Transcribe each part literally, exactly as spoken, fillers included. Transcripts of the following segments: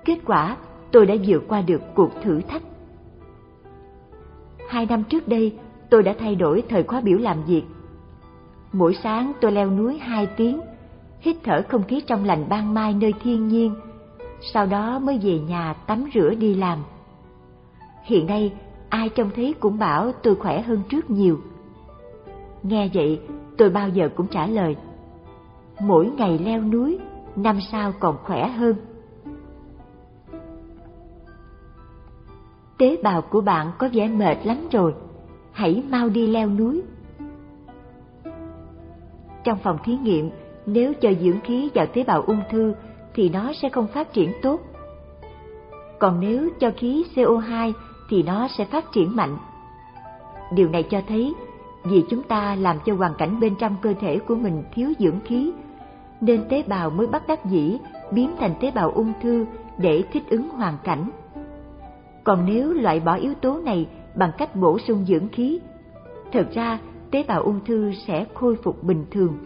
Kết quả, tôi đã vượt qua được cuộc thử thách. Hai năm trước đây, tôi đã thay đổi thời khóa biểu làm việc. Mỗi sáng tôi leo núi hai tiếng, hít thở không khí trong lành ban mai nơi thiên nhiên, sau đó mới về nhà tắm rửa đi làm. Hiện nay, ai trông thấy cũng bảo tôi khỏe hơn trước nhiều. Nghe vậy, tôi bao giờ cũng trả lời, mỗi ngày leo núi, năm sau còn khỏe hơn. Tế bào của bạn có vẻ mệt lắm rồi, hãy mau đi leo núi. Trong phòng thí nghiệm, nếu cho dưỡng khí vào tế bào ung thư thì nó sẽ không phát triển tốt. Còn nếu cho khí xê o hai thì nó sẽ phát triển mạnh. Điều này cho thấy vì chúng ta làm cho hoàn cảnh bên trong cơ thể của mình thiếu dưỡng khí, nên tế bào mới bất đắc dĩ biến thành tế bào ung thư để thích ứng hoàn cảnh. Còn nếu loại bỏ yếu tố này bằng cách bổ sung dưỡng khí, thực ra tế bào ung thư sẽ khôi phục bình thường.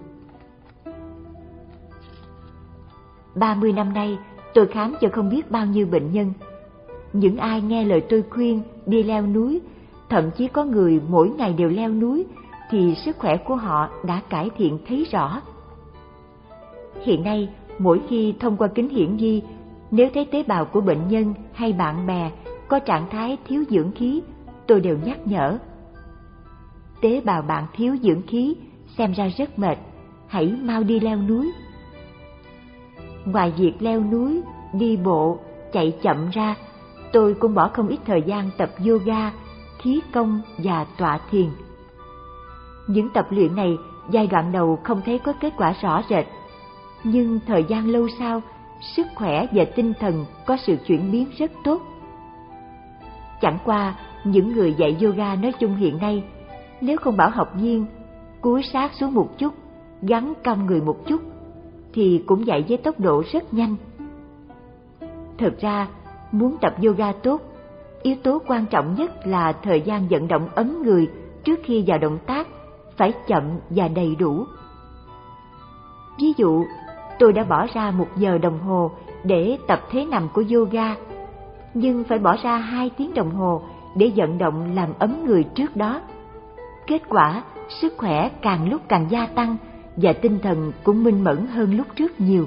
ba mươi năm nay, tôi khám cho không biết bao nhiêu bệnh nhân. Những ai nghe lời tôi khuyên đi leo núi, thậm chí có người mỗi ngày đều leo núi, thì sức khỏe của họ đã cải thiện thấy rõ. Hiện nay, mỗi khi thông qua kính hiển vi, nếu thấy tế bào của bệnh nhân hay bạn bè có trạng thái thiếu dưỡng khí, tôi đều nhắc nhở. Tế bào bạn thiếu dưỡng khí, xem ra rất mệt, hãy mau đi leo núi. Ngoài việc leo núi, đi bộ, chạy chậm ra, tôi cũng bỏ không ít thời gian tập yoga, khí công và tọa thiền. Những tập luyện này giai đoạn đầu không thấy có kết quả rõ rệt, nhưng thời gian lâu sau, sức khỏe và tinh thần có sự chuyển biến rất tốt. Chẳng qua, những người dạy yoga nói chung hiện nay, nếu không bảo học viên cúi sát xuống một chút, gắn cong người một chút, thì cũng dạy với tốc độ rất nhanh. Thực ra, muốn tập yoga tốt, yếu tố quan trọng nhất là thời gian vận động ấm người trước khi vào động tác phải chậm và đầy đủ. Ví dụ, tôi đã bỏ ra một giờ đồng hồ để tập thế nằm của yoga, nhưng phải bỏ ra hai tiếng đồng hồ để vận động làm ấm người trước đó. Kết quả, sức khỏe càng lúc càng gia tăng và tinh thần cũng minh mẫn hơn lúc trước nhiều.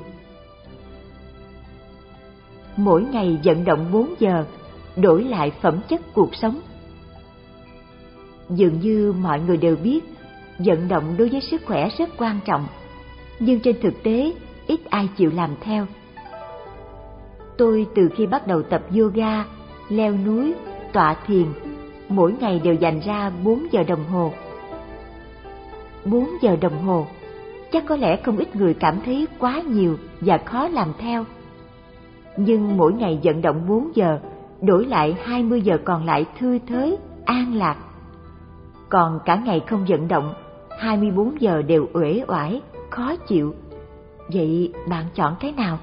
Mỗi ngày vận động bốn giờ, đổi lại phẩm chất cuộc sống. Dường như mọi người đều biết, vận động đối với sức khỏe rất quan trọng, nhưng trên thực tế, ít ai chịu làm theo. Tôi từ khi bắt đầu tập yoga, leo núi, tọa thiền, mỗi ngày đều dành ra bốn giờ đồng hồ. bốn giờ đồng hồ, chắc có lẽ không ít người cảm thấy quá nhiều và khó làm theo. Nhưng mỗi ngày vận động bốn giờ, đổi lại hai mươi giờ còn lại thư thới, an lạc. Còn cả ngày không vận động, hai mươi bốn giờ đều uể oải, khó chịu. Vậy bạn chọn cái nào?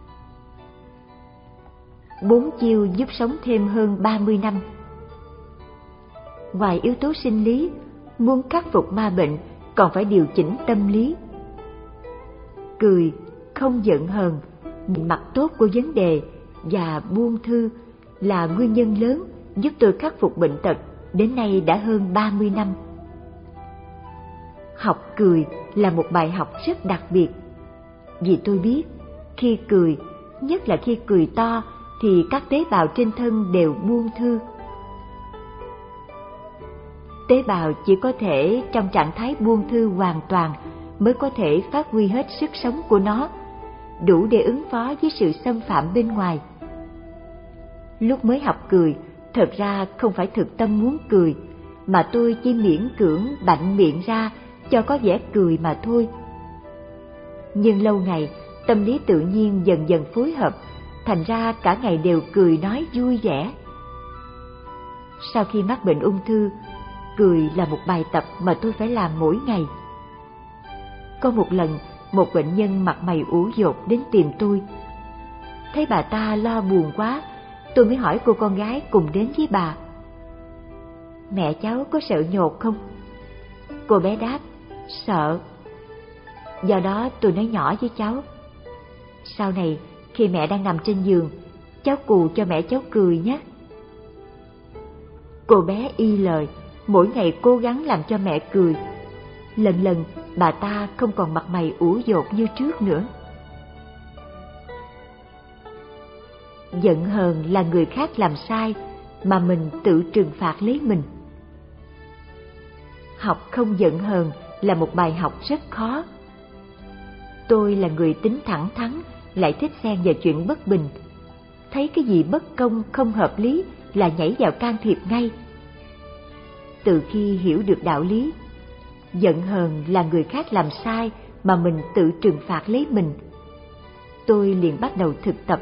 Bốn chiêu giúp sống thêm hơn ba mươi năm. Ngoài yếu tố sinh lý, muốn khắc phục ma bệnh còn phải điều chỉnh tâm lý. Cười, không giận hờn, nhìn mặt tốt của vấn đề và buông thư là nguyên nhân lớn giúp tôi khắc phục bệnh tật đến nay đã hơn ba mươi năm. Học cười là một bài học rất đặc biệt, vì tôi biết khi cười, nhất là khi cười to, thì các tế bào trên thân đều buông thư. Tế bào chỉ có thể trong trạng thái buông thư hoàn toàn mới có thể phát huy hết sức sống của nó, đủ để ứng phó với sự xâm phạm bên ngoài. Lúc mới học cười, thật ra không phải thực tâm muốn cười, mà tôi chỉ miễn cưỡng bạnh miệng ra cho có vẻ cười mà thôi. Nhưng lâu ngày, tâm lý tự nhiên dần dần phối hợp, thành ra cả ngày đều cười nói vui vẻ. Sau khi mắc bệnh ung thư, cười là một bài tập mà tôi phải làm mỗi ngày. Có một lần, một bệnh nhân mặt mày ủ dột đến tìm tôi. Thấy bà ta lo buồn quá, tôi mới hỏi cô con gái cùng đến với bà: "Mẹ cháu có sợ nhột không?" Cô bé đáp: "Sợ." Do đó tôi nói nhỏ với cháu: "Sau này, khi mẹ đang nằm trên giường, cháu cù cho mẹ cháu cười nhé. Cô bé y lời, mỗi ngày cố gắng làm cho mẹ cười. Lần lần bà ta không còn mặt mày ủ dột như trước nữa. Giận hờn là người khác làm sai mà mình tự trừng phạt lấy mình. Học không giận hờn là một bài học rất khó. Tôi là người tính thẳng thắn, lại thích xen vào chuyện bất bình. Thấy cái gì bất công, không hợp lý là nhảy vào can thiệp ngay. Từ khi hiểu được đạo lý, giận hờn là người khác làm sai mà mình tự trừng phạt lấy mình, tôi liền bắt đầu thực tập.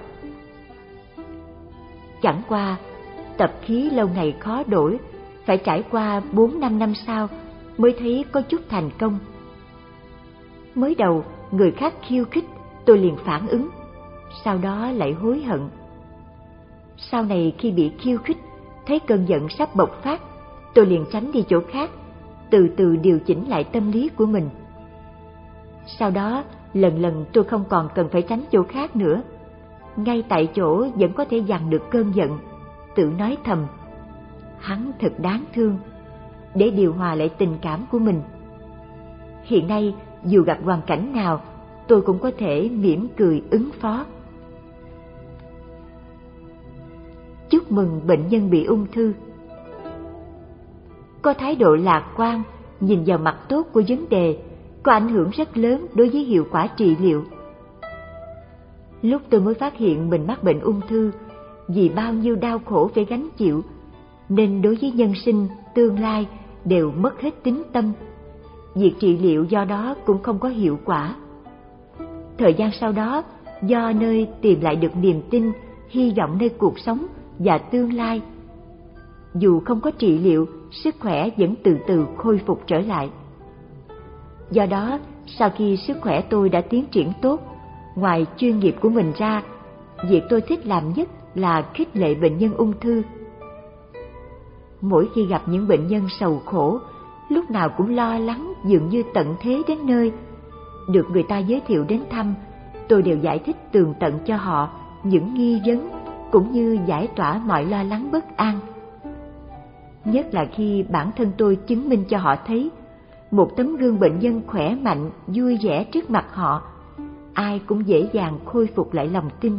Chẳng qua, tập khí lâu ngày khó đổi, phải trải qua bốn năm năm sau mới thấy có chút thành công. Mới đầu, người khác khiêu khích, tôi liền phản ứng, sau đó lại hối hận. Sau này khi bị khiêu khích, thấy cơn giận sắp bộc phát, tôi liền tránh đi chỗ khác, từ từ điều chỉnh lại tâm lý của mình. Sau đó, lần lần tôi không còn cần phải tránh chỗ khác nữa. Ngay tại chỗ vẫn có thể dằn được cơn giận, tự nói thầm, hắn thật đáng thương, để điều hòa lại tình cảm của mình. Hiện nay, dù gặp hoàn cảnh nào, tôi cũng có thể mỉm cười ứng phó. Chúc mừng bệnh nhân bị ung thư. Có thái độ lạc quan, nhìn vào mặt tốt của vấn đề, có ảnh hưởng rất lớn đối với hiệu quả trị liệu. Lúc tôi mới phát hiện mình mắc bệnh ung thư, vì bao nhiêu đau khổ phải gánh chịu, nên đối với nhân sinh, tương lai đều mất hết tín tâm. Việc trị liệu do đó cũng không có hiệu quả. Thời gian sau đó, do nơi tìm lại được niềm tin, hy vọng nơi cuộc sống và tương lai, dù không có trị liệu, sức khỏe vẫn từ từ khôi phục trở lại. Do đó, sau khi sức khỏe tôi đã tiến triển tốt, ngoài chuyên nghiệp của mình ra, việc tôi thích làm nhất là khích lệ bệnh nhân ung thư. Mỗi khi gặp những bệnh nhân sầu khổ, lúc nào cũng lo lắng dường như tận thế đến nơi, được người ta giới thiệu đến thăm, tôi đều giải thích tường tận cho họ những nghi vấn, cũng như giải tỏa mọi lo lắng bất an. Nhất là khi bản thân tôi chứng minh cho họ thấy một tấm gương bệnh nhân khỏe mạnh, vui vẻ trước mặt họ, ai cũng dễ dàng khôi phục lại lòng tin.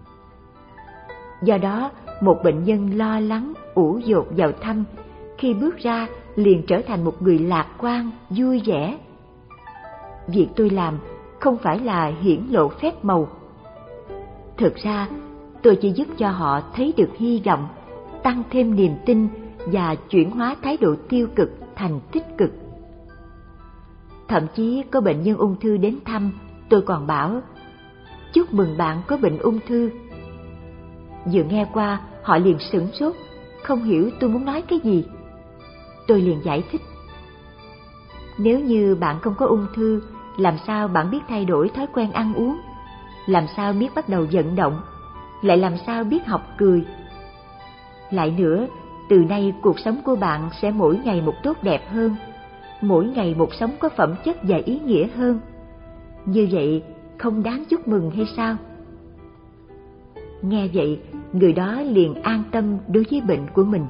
Do đó, một bệnh nhân lo lắng, ủ dột vào thăm, khi bước ra liền trở thành một người lạc quan, vui vẻ. Việc tôi làm không phải là hiển lộ phép màu. Thực ra, tôi chỉ giúp cho họ thấy được hy vọng, tăng thêm niềm tin và chuyển hóa thái độ tiêu cực thành tích cực. Thậm chí có bệnh nhân ung thư đến thăm, tôi còn bảo, chúc mừng bạn có bệnh ung thư. Vừa nghe qua, họ liền sửng sốt, không hiểu tôi muốn nói cái gì. Tôi liền giải thích, nếu như bạn không có ung thư, làm sao bạn biết thay đổi thói quen ăn uống, làm sao biết bắt đầu vận động, lại làm sao biết học cười. Lại nữa, từ nay cuộc sống của bạn sẽ mỗi ngày một tốt đẹp hơn, mỗi ngày một sống có phẩm chất và ý nghĩa hơn. Như vậy không đáng chúc mừng hay sao? Nghe vậy, người đó liền an tâm đối với bệnh của mình.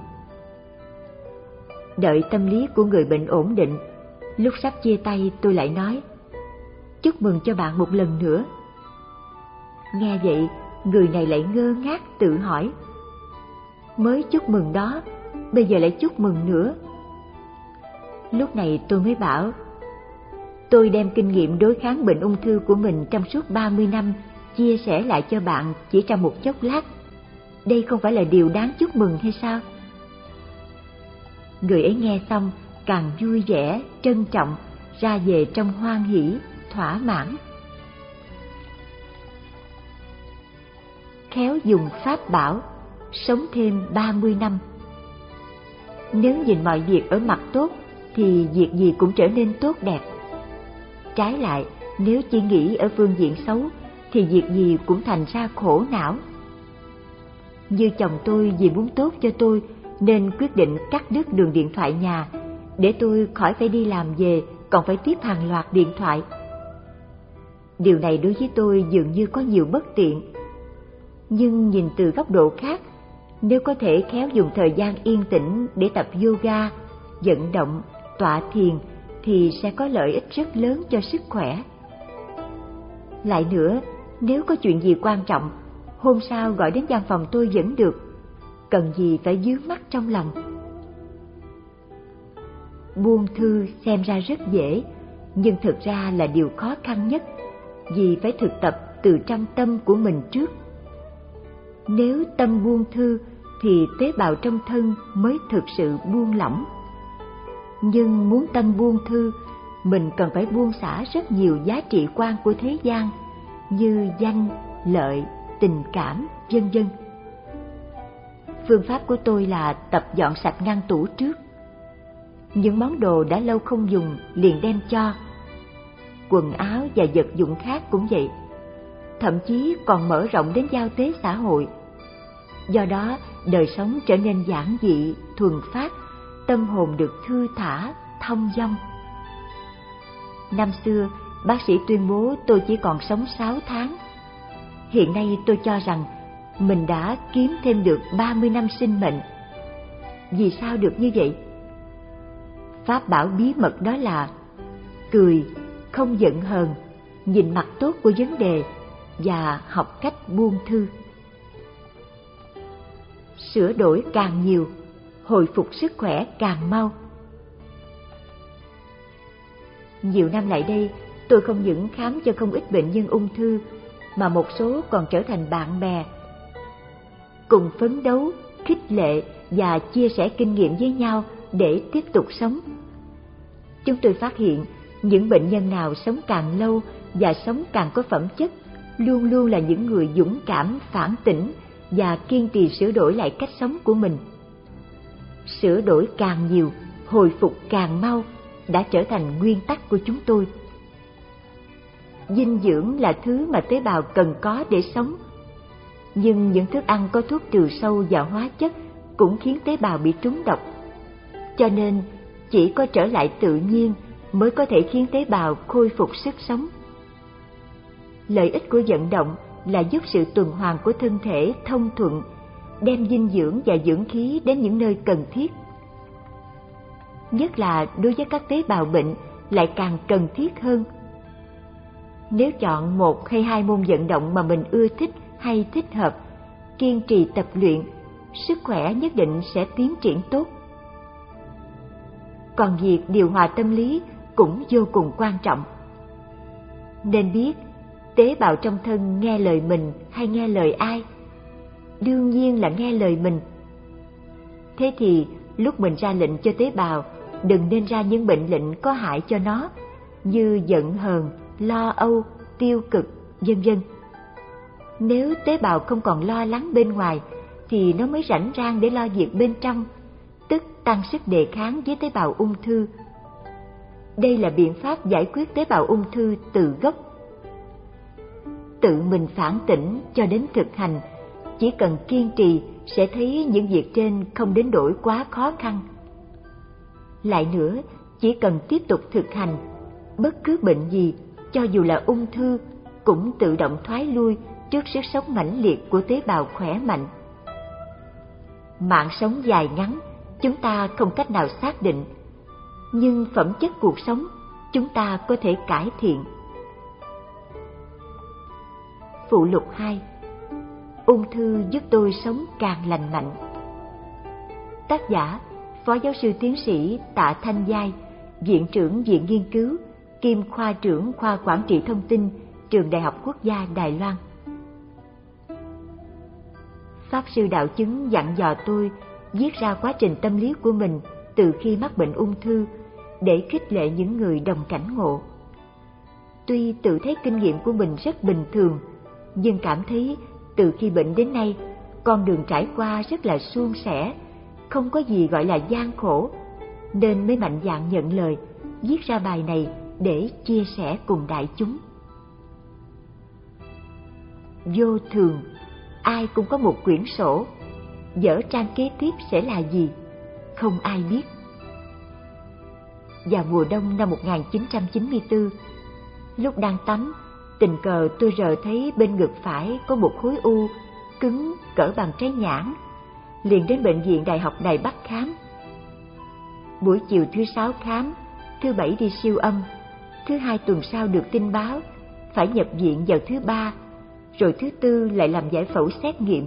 Đợi tâm lý của người bệnh ổn định, lúc sắp chia tay tôi lại nói, chúc mừng cho bạn một lần nữa. Nghe vậy, người này lại ngơ ngác tự hỏi, mới chúc mừng đó, bây giờ lại chúc mừng nữa. Lúc này tôi mới bảo, tôi đem kinh nghiệm đối kháng bệnh ung thư của mình trong suốt ba mươi năm chia sẻ lại cho bạn chỉ trong một chốc lát. Đây không phải là điều đáng chúc mừng hay sao? Người ấy nghe xong càng vui vẻ, trân trọng, ra về trong hoan hỷ, thỏa mãn. Khéo dùng pháp bảo, sống thêm ba mươi năm. Nếu nhìn mọi việc ở mặt tốt, thì việc gì cũng trở nên tốt đẹp. Trái lại, nếu chỉ nghĩ ở phương diện xấu, thì việc gì cũng thành ra khổ não. Như chồng tôi vì muốn tốt cho tôi, nên quyết định cắt đứt đường điện thoại nhà, để tôi khỏi phải đi làm về còn phải tiếp hàng loạt điện thoại. Điều này đối với tôi dường như có nhiều bất tiện. Nhưng nhìn từ góc độ khác, nếu có thể khéo dùng thời gian yên tĩnh để tập yoga, vận động, tọa thiền thì sẽ có lợi ích rất lớn cho sức khỏe. Lại nữa, nếu có chuyện gì quan trọng, hôm sau gọi đến văn phòng tôi vẫn được, cần gì phải vướng mắc trong lòng. Buông thư xem ra rất dễ, nhưng thực ra là điều khó khăn nhất, vì phải thực tập từ trong tâm của mình trước. Nếu tâm buông thư thì tế bào trong thân mới thực sự buông lỏng. Nhưng muốn tâm buông thư, mình cần phải buông xả rất nhiều giá trị quan của thế gian như danh, lợi, tình cảm, vân vân. Phương pháp của tôi là tập dọn sạch ngăn tủ trước. Những món đồ đã lâu không dùng liền đem cho. Quần áo và vật dụng khác cũng vậy. Thậm chí còn mở rộng đến giao tế xã hội. Do đó, đời sống trở nên giản dị, thuần phát, tâm hồn được thư thả, thông dong. Năm xưa, bác sĩ tuyên bố tôi chỉ còn sống sáu tháng. Hiện nay tôi cho rằng mình đã kiếm thêm được ba mươi năm sinh mệnh. Vì sao được như vậy? Pháp bảo bí mật đó là cười, không giận hờn, nhìn mặt tốt của vấn đề và học cách buông thư. Sửa đổi càng nhiều, hồi phục sức khỏe càng mau. Nhiều năm lại đây, tôi không những khám cho không ít bệnh nhân ung thư, mà một số còn trở thành bạn bè, cùng phấn đấu, khích lệ và chia sẻ kinh nghiệm với nhau để tiếp tục sống. Chúng tôi phát hiện những bệnh nhân nào sống càng lâu và sống càng có phẩm chất luôn luôn là những người dũng cảm, phản tỉnh và kiên trì sửa đổi lại cách sống của mình. Sửa đổi càng nhiều, hồi phục càng mau đã trở thành nguyên tắc của chúng tôi. Dinh dưỡng là thứ mà tế bào cần có để sống, nhưng những thức ăn có thuốc trừ sâu và hóa chất cũng khiến tế bào bị trúng độc. Cho nên, chỉ có trở lại tự nhiên mới có thể khiến tế bào khôi phục sức sống. Lợi ích của vận động là giúp sự tuần hoàn của thân thể thông thuận, đem dinh dưỡng và dưỡng khí đến những nơi cần thiết. Nhất là đối với các tế bào bệnh lại càng cần thiết hơn. Nếu chọn một hay hai môn vận động mà mình ưa thích hay thích hợp, kiên trì tập luyện, sức khỏe nhất định sẽ tiến triển tốt. Còn việc điều hòa tâm lý cũng vô cùng quan trọng. Nên biết tế bào trong thân nghe lời mình hay nghe lời ai? Đương nhiên là nghe lời mình. Thế thì lúc mình ra lệnh cho tế bào, đừng nên ra những bệnh lệnh có hại cho nó, như giận hờn, lo âu, tiêu cực, vân vân. Nếu tế bào không còn lo lắng bên ngoài, thì nó mới rảnh rang để lo việc bên trong, tức tăng sức đề kháng với tế bào ung thư. Đây là biện pháp giải quyết tế bào ung thư từ gốc. Tự mình phản tỉnh cho đến thực hành, chỉ cần kiên trì sẽ thấy những việc trên không đến nỗi quá khó khăn. Lại nữa, chỉ cần tiếp tục thực hành, bất cứ bệnh gì, cho dù là ung thư, cũng tự động thoái lui trước sức sống mãnh liệt của tế bào khỏe mạnh. Mạng sống dài ngắn, chúng ta không cách nào xác định, nhưng phẩm chất cuộc sống chúng ta có thể cải thiện. Phụ lục hai. Ung thư giúp tôi sống càng lành mạnh. Tác giả: Phó giáo sư tiến sĩ Tạ Thanh Giai, Viện trưởng Viện Nghiên cứu, kiêm Khoa trưởng Khoa Quản trị Thông tin, Trường Đại học Quốc gia Đài Loan. Pháp sư Đạo Chứng dặn dò tôi viết ra quá trình tâm lý của mình từ khi mắc bệnh ung thư để khích lệ những người đồng cảnh ngộ. Tuy tự thấy kinh nghiệm của mình rất bình thường, nhưng cảm thấy từ khi bệnh đến nay, con đường trải qua rất là suôn sẻ, không có gì gọi là gian khổ, nên mới mạnh dạn nhận lời, viết ra bài này để chia sẻ cùng đại chúng. Vô thường, ai cũng có một quyển sổ, dở trang kế tiếp sẽ là gì, không ai biết. Vào mùa đông năm một nghìn chín trăm chín mươi tư, lúc đang tắm, tình cờ tôi rờ thấy bên ngực phải có một khối u, cứng cỡ bằng trái nhãn, liền đến bệnh viện Đại học Đài Bắc khám. Buổi chiều thứ sáu khám, thứ bảy đi siêu âm, thứ hai tuần sau được tin báo phải nhập viện vào thứ ba, rồi thứ tư lại làm giải phẫu xét nghiệm.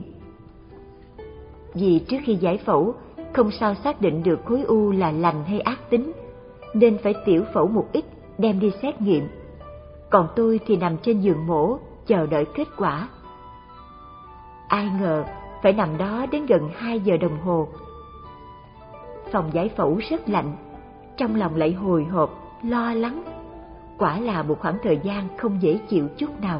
Vì trước khi giải phẫu không sao xác định được khối u là lành hay ác tính, nên phải tiểu phẫu một ít đem đi xét nghiệm. Còn tôi thì nằm trên giường mổ chờ đợi kết quả. Ai ngờ phải nằm đó đến gần hai giờ đồng hồ. Phòng giải phẫu rất lạnh, trong lòng lại hồi hộp, lo lắng. Quả là một khoảng thời gian không dễ chịu chút nào.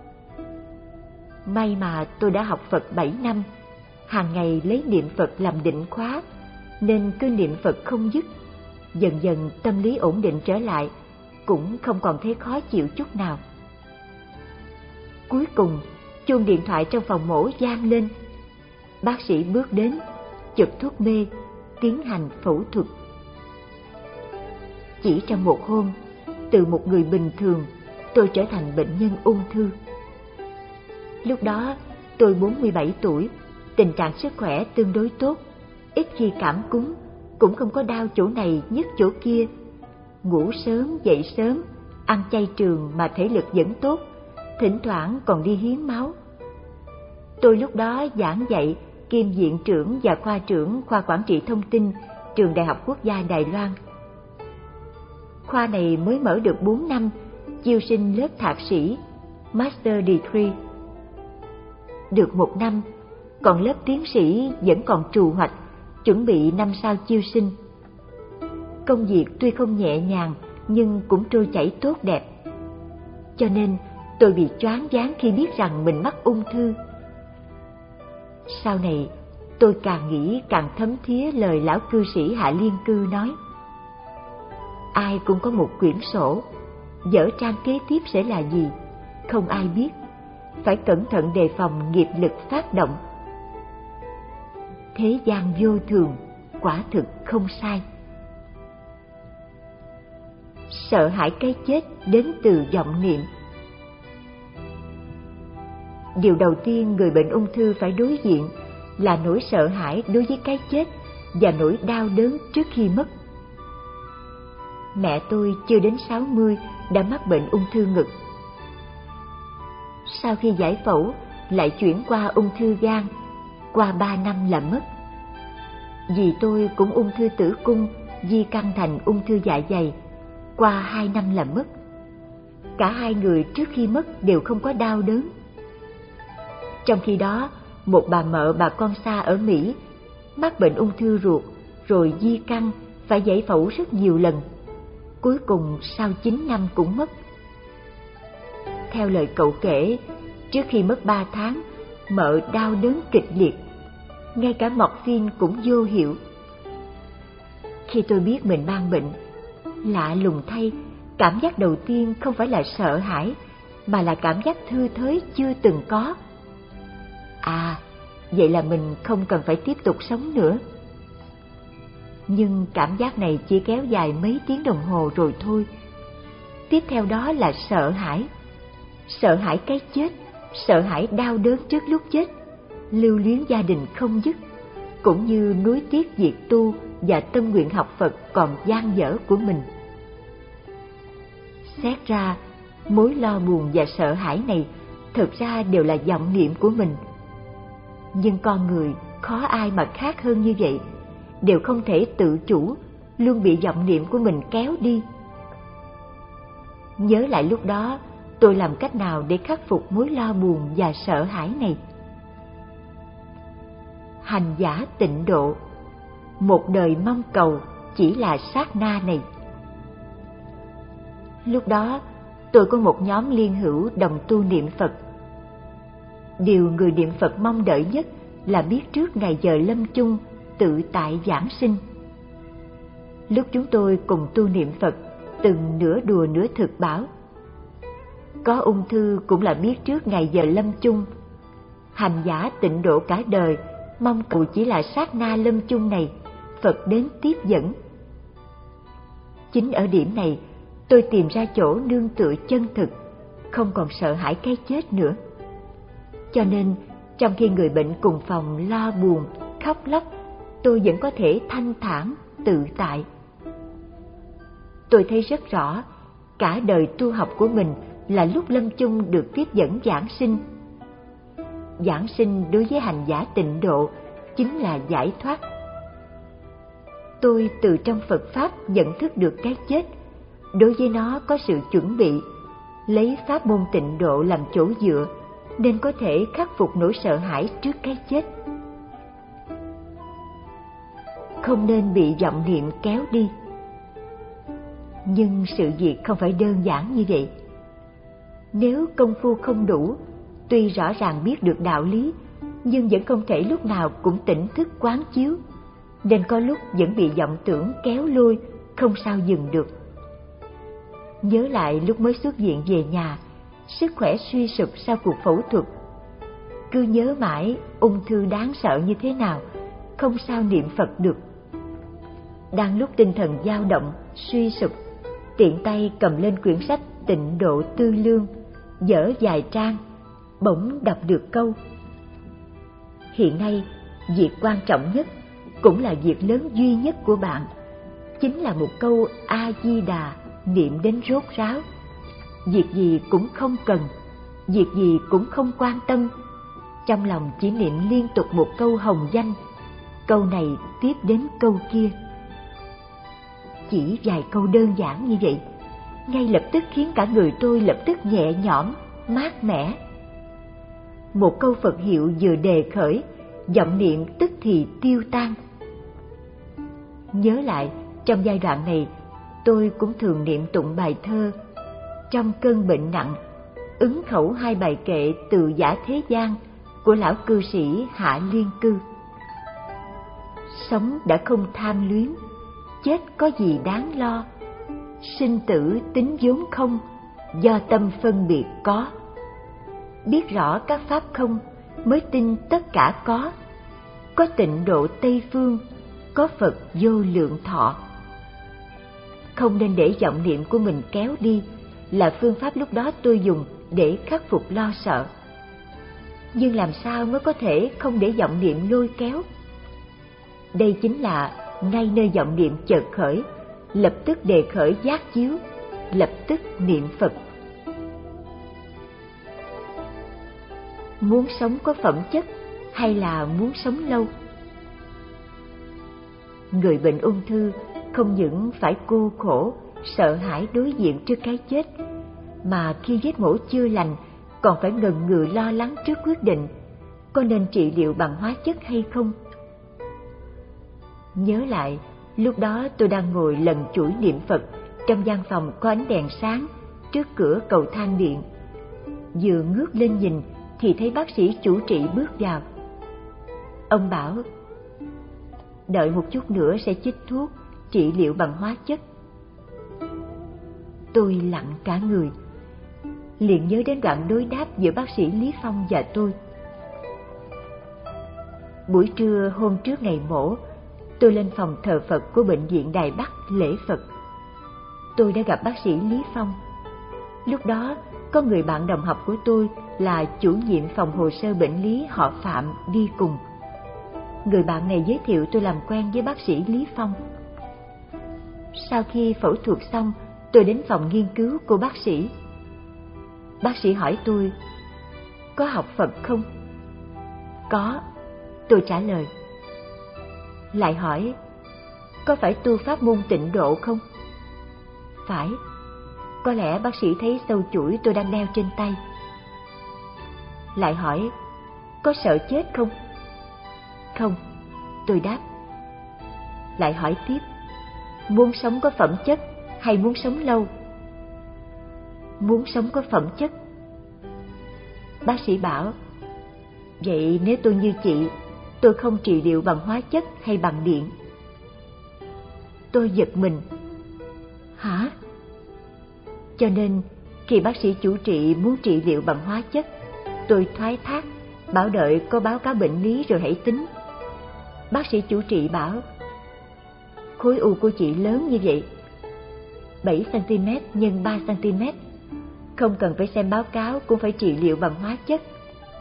May mà tôi đã học Phật bảy năm, hàng ngày lấy niệm Phật làm định khóa, nên cứ niệm Phật không dứt. Dần dần tâm lý ổn định trở lại, cũng không còn thấy khó chịu chút nào. Cuối cùng, chuông điện thoại trong phòng mổ vang lên. Bác sĩ bước đến, chụp thuốc mê, tiến hành phẫu thuật. Chỉ trong một hôm, từ một người bình thường, tôi trở thành bệnh nhân ung thư. Lúc đó, tôi bốn mươi bảy tuổi, tình trạng sức khỏe tương đối tốt, ít khi cảm cúm, cũng không có đau chỗ này nhức chỗ kia. Ngủ sớm, dậy sớm, ăn chay trường mà thể lực vẫn tốt, thỉnh thoảng còn đi hiến máu. Tôi lúc đó giảng dạy kiêm viện trưởng và khoa trưởng khoa quản trị thông tin Trường Đại học Quốc gia Đài Loan. Khoa này mới mở được bốn năm, chiêu sinh lớp thạc sĩ, Master Degree. Được một năm, còn lớp tiến sĩ vẫn còn trù hoạch, chuẩn bị năm sau chiêu sinh. Công việc tuy không nhẹ nhàng, nhưng cũng trôi chảy tốt đẹp. Cho nên tôi bị choáng váng khi biết rằng mình mắc ung thư. Sau này, tôi càng nghĩ càng thấm thía lời lão cư sĩ Hạ Liên Cư nói. Ai cũng có một quyển sổ, dở trang kế tiếp sẽ là gì, không ai biết. Phải cẩn thận đề phòng nghiệp lực phát động. Thế gian vô thường, quả thực không sai. Sợ hãi cái chết đến từ vọng niệm. Điều đầu tiên người bệnh ung thư phải đối diện là nỗi sợ hãi đối với cái chết và nỗi đau đớn trước khi mất. Mẹ tôi chưa đến sáu mươi đã mắc bệnh ung thư ngực. Sau khi giải phẫu lại chuyển qua ung thư gan, qua ba năm là mất. Dì tôi cũng ung thư tử cung di căn thành ung thư dạ dày, qua hai năm là mất. Cả hai người trước khi mất đều không có đau đớn. Trong khi đó, một bà mợ bà con xa ở Mỹ mắc bệnh ung thư ruột rồi di căn, phải giải phẫu rất nhiều lần. Cuối cùng sau chín năm cũng mất. Theo lời cậu kể, trước khi mất ba tháng, mợ đau đớn kịch liệt, ngay cả morphine cũng vô hiệu. Khi tôi biết mình mang bệnh, lạ lùng thay, cảm giác đầu tiên không phải là sợ hãi, mà là cảm giác thư thới chưa từng có. À, vậy là mình không cần phải tiếp tục sống nữa. Nhưng cảm giác này chỉ kéo dài mấy tiếng đồng hồ rồi thôi. Tiếp theo đó là sợ hãi. Sợ hãi cái chết, sợ hãi đau đớn trước lúc chết, lưu luyến gia đình không dứt, cũng như nuối tiếc việc tu và tâm nguyện học Phật còn dang dở của mình. Xét ra, mối lo buồn và sợ hãi này thực ra đều là vọng niệm của mình. Nhưng con người khó ai mà khác hơn như vậy, đều không thể tự chủ, luôn bị vọng niệm của mình kéo đi. Nhớ lại lúc đó, tôi làm cách nào để khắc phục mối lo buồn và sợ hãi này? Hành giả tịnh độ, một đời mong cầu chỉ là sát na này. Lúc đó, tôi có một nhóm liên hữu đồng tu niệm Phật. Điều người niệm Phật mong đợi nhất là biết trước ngày giờ lâm chung, tự tại giảng sinh. Lúc chúng tôi cùng tu niệm Phật, từng nửa đùa nửa thực bảo: có ung thư cũng là biết trước ngày giờ lâm chung. Hành giả tịnh độ cả đời, mong cầu chỉ là sát na lâm chung này, Phật đến tiếp dẫn. Chính ở điểm này, tôi tìm ra chỗ nương tựa chân thực, không còn sợ hãi cái chết nữa. Cho nên, Trong khi người bệnh cùng phòng lo buồn, khóc lóc, tôi vẫn có thể thanh thản, tự tại. Tôi thấy rất rõ, cả đời tu học của mình là lúc lâm chung được tiếp dẫn giảng sinh. Giảng sinh đối với hành giả tịnh độ chính là giải thoát. Tôi từ trong Phật Pháp nhận thức được cái chết, đối với nó có sự chuẩn bị, lấy pháp môn tịnh độ làm chỗ dựa, nên có thể khắc phục nỗi sợ hãi trước cái chết. Không nên bị vọng niệm kéo đi. Nhưng sự việc không phải đơn giản như vậy. Nếu công phu không đủ, tuy rõ ràng biết được đạo lý, nhưng vẫn không thể lúc nào cũng tỉnh thức quán chiếu, nên có lúc vẫn bị vọng tưởng kéo lôi, không sao dừng được. Nhớ lại lúc mới xuất viện về nhà, sức khỏe suy sụp sau cuộc phẫu thuật. Cứ nhớ mãi ung thư đáng sợ như thế nào, không sao niệm Phật được. Đang lúc tinh thần dao động, suy sụp, tiện tay cầm lên quyển sách Tịnh Độ Tư Lương, dở vài trang, bỗng đọc được câu: hiện nay, việc quan trọng nhất, cũng là việc lớn duy nhất của bạn, chính là một câu A-di-đà niệm đến rốt ráo. Việc gì cũng không cần, việc gì cũng không quan tâm, trong lòng chỉ niệm liên tục một câu hồng danh, câu này tiếp đến câu kia. Chỉ vài câu đơn giản như vậy, ngay lập tức khiến cả người tôi lập tức nhẹ nhõm, mát mẻ. Một câu Phật hiệu vừa đề khởi, vọng niệm tức thì tiêu tan. Nhớ lại, trong giai đoạn này, tôi cũng thường niệm tụng bài thơ Trong cơn bệnh nặng, ứng khẩu hai bài kệ Từ Giả Thế Gian của lão cư sĩ Hạ Liên Cư. Sống đã không tham luyến, chết có gì đáng lo, sinh tử tính vốn không, do tâm phân biệt có. Biết rõ các pháp không, mới tin tất cả có. Có tịnh độ Tây Phương, có Phật vô lượng thọ. Không nên để vọng niệm của mình kéo đi, là phương pháp lúc đó tôi dùng để khắc phục lo sợ. Nhưng làm sao mới có thể không để vọng niệm lôi kéo? Đây chính là ngay nơi vọng niệm chợt khởi, lập tức đề khởi giác chiếu, lập tức niệm Phật. Muốn sống có phẩm chất hay là muốn sống lâu? Người bệnh ung thư không những phải cô khổ, sợ hãi đối diện trước cái chết, mà khi vết mổ chưa lành còn phải ngần ngừ lo lắng trước quyết định có nên trị liệu bằng hóa chất hay không. Nhớ lại, lúc đó tôi đang ngồi lần chuỗi niệm Phật trong gian phòng có ánh đèn sáng trước cửa cầu thang điện. Vừa ngước lên nhìn thì thấy bác sĩ chủ trị bước vào. Ông bảo: đợi một chút nữa sẽ chích thuốc trị liệu bằng hóa chất. Tôi lặng cả người, liền nhớ đến đoạn đối đáp giữa bác sĩ Lý Phong và tôi. Buổi trưa hôm trước ngày mổ, tôi lên phòng thờ Phật của bệnh viện Đài Bắc lễ Phật. Tôi đã gặp bác sĩ Lý Phong. Lúc đó có người bạn đồng học của tôi là chủ nhiệm phòng hồ sơ bệnh lý họ Phạm đi cùng. Người bạn này giới thiệu tôi làm quen với bác sĩ Lý Phong. Sau khi phẫu thuật xong, tôi đến phòng nghiên cứu của bác sĩ. Bác sĩ hỏi tôi: có học Phật không? Có, tôi trả lời. Lại hỏi: có phải tu pháp môn tịnh độ không? Phải. Có lẽ bác sĩ thấy sâu chuỗi tôi đang đeo trên tay. Lại hỏi: có sợ chết không? Không, tôi đáp. Lại hỏi tiếp: muốn sống có phẩm chất hay muốn sống lâu? Muốn sống có phẩm chất. Bác sĩ bảo: vậy nếu tôi như chị, tôi không trị liệu bằng hóa chất hay bằng điện. Tôi giật mình. Hả? Cho nên khi bác sĩ chủ trị muốn trị liệu bằng hóa chất, tôi thoái thác, bảo đợi có báo cáo bệnh lý rồi hãy tính. Bác sĩ chủ trị bảo: khối u của chị lớn như vậy, bảy xăng-ti-mét nhân ba xăng-ti-mét, không cần phải xem báo cáo cũng phải trị liệu bằng hóa chất.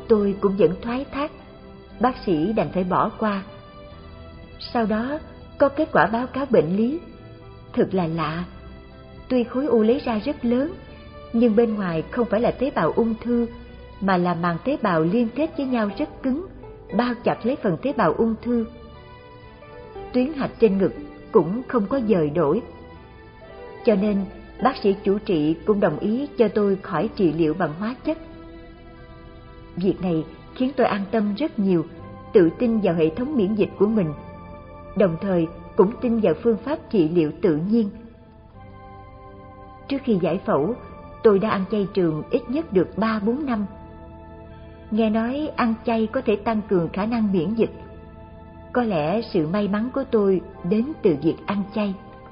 tôi cũng vẫn thoái thác, bác sĩ đành phải bỏ qua. Sau đó có kết quả báo cáo bệnh lý. Thật là lạ, tuy khối u lấy ra rất lớn, nhưng bên ngoài không phải là tế bào ung thư, mà là màng tế bào liên kết với nhau rất cứng, bao chặt lấy phần tế bào ung thư. Tuyến hạch trên ngực cũng không có dời đổi. Cho nên bác sĩ chủ trị cũng đồng ý cho tôi khỏi trị liệu bằng hóa chất. Việc này khiến tôi an tâm rất nhiều, tự tin vào hệ thống miễn dịch của mình, đồng thời cũng tin vào phương pháp trị liệu tự nhiên. Trước khi giải phẫu, tôi đã ăn chay trường ít nhất được ba bốn năm. Nghe nói ăn chay có thể tăng cường khả năng miễn dịch. Có lẽ sự may mắn của tôi đến từ việc ăn chay.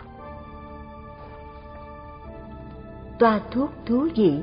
Toa thuốc thú vị.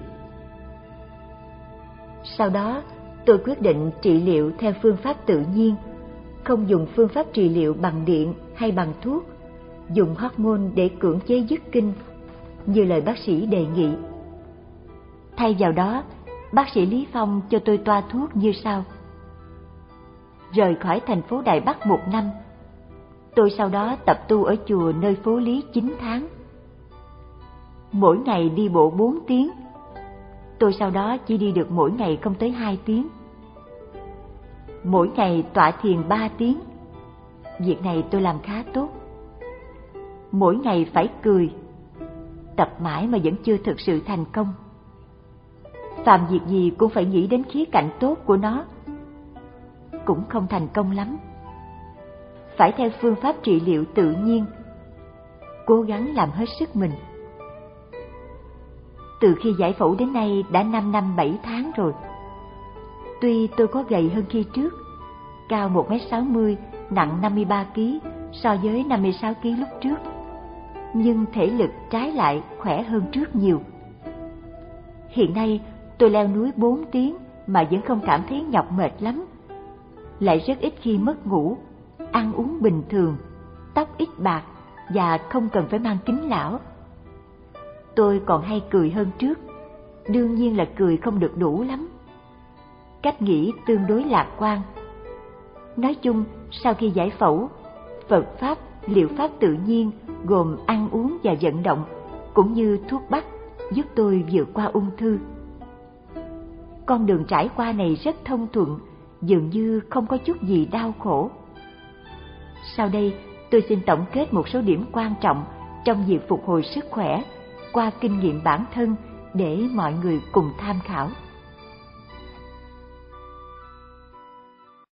Sau đó, tôi quyết định trị liệu theo phương pháp tự nhiên, không dùng phương pháp trị liệu bằng điện hay bằng thuốc, dùng hormone để cưỡng chế dứt kinh, như lời bác sĩ đề nghị. Thay vào đó, bác sĩ Lý Phong cho tôi toa thuốc như sau. Rời khỏi thành phố Đài Bắc một năm, tôi sau đó tập tu ở chùa nơi phố Lý chín tháng. Mỗi ngày đi bộ bốn tiếng, tôi sau đó chỉ đi được mỗi ngày không tới hai tiếng. Mỗi ngày tọa thiền ba tiếng, việc này tôi làm khá tốt. Mỗi ngày phải cười, tập mãi mà vẫn chưa thực sự thành công. Làm việc gì cũng phải nghĩ đến khía cạnh tốt của nó, cũng không thành công lắm. Phải theo phương pháp trị liệu tự nhiên, cố gắng làm hết sức mình. Từ khi giải phẫu đến nay đã năm năm bảy tháng rồi. Tuy tôi có gầy hơn khi trước, cao một mét sáu mươi, nặng năm mươi ba ki lô gam so với năm mươi sáu ki lô gam lúc trước, nhưng thể lực trái lại khỏe hơn trước nhiều. Hiện nay tôi leo núi bốn tiếng mà vẫn không cảm thấy nhọc mệt lắm. Lại rất ít khi mất ngủ, ăn uống bình thường, tóc ít bạc và không cần phải mang kính lão. Tôi còn hay cười hơn trước, đương nhiên là cười không được đủ lắm. Cách nghĩ tương đối lạc quan. Nói chung, sau khi giải phẫu, Phật Pháp, liệu pháp tự nhiên gồm ăn uống và vận động, cũng như thuốc bắc, giúp tôi vượt qua ung thư. Con đường trải qua này rất thông thuận, dường như không có chút gì đau khổ. Sau đây, tôi xin tổng kết một số điểm quan trọng trong việc phục hồi sức khỏe qua kinh nghiệm bản thân để mọi người cùng tham khảo.